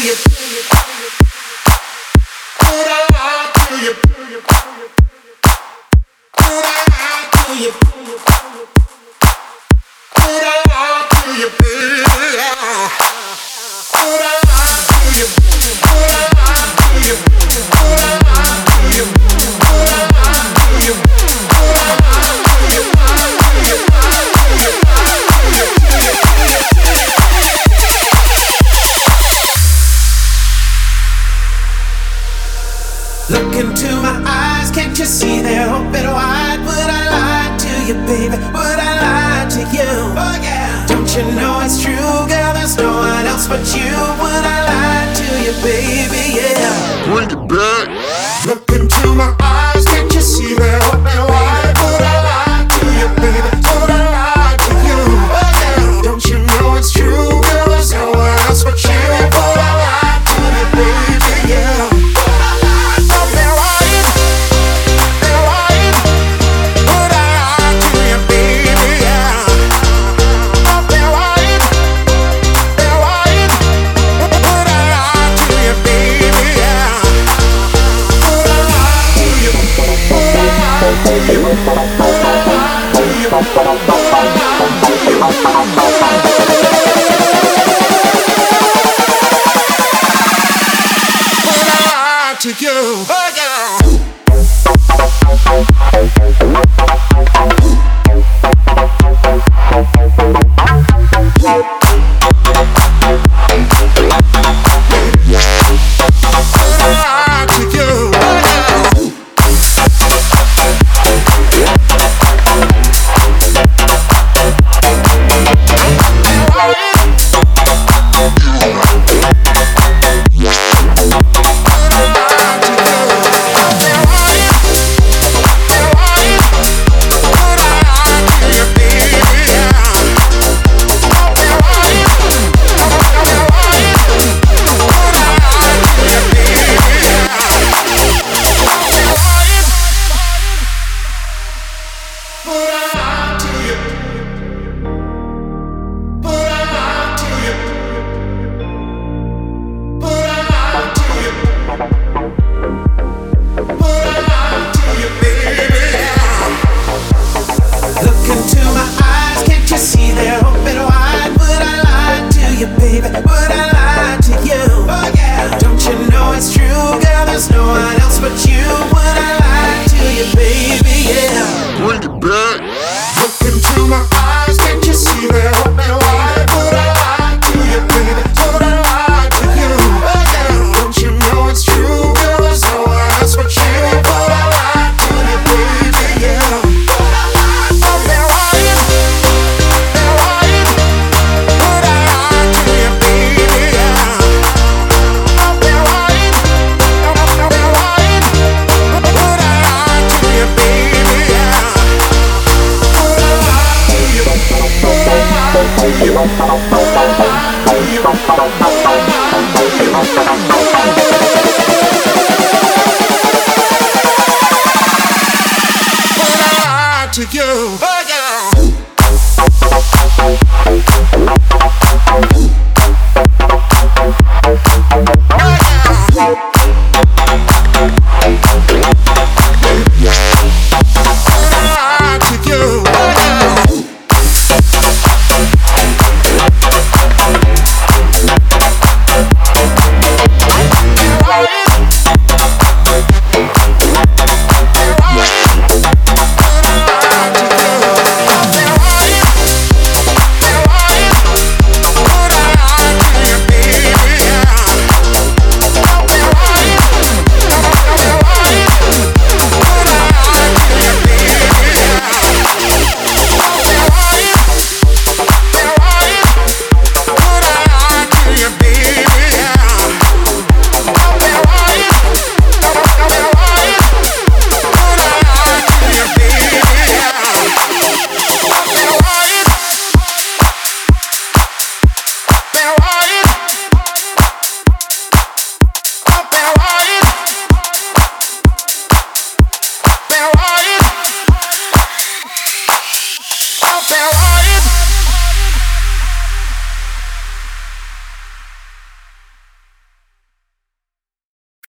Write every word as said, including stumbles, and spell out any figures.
Look into my eyes, can't you see they're open wide? Would I lie to you, baby? Would I lie to you? Oh yeah. Don't you know it's true, girl? There's no one else but you. Would I lie to you, baby? Yeah. Bring it back. Look into my eyes, can't you see they're open wide? Would I lie to you, baby? Would I lie to you? Oh yeah. Don't you know it's true, girl? There's no one else but you. Would I lie to you, baby? Yeah. To you, oh yeah. You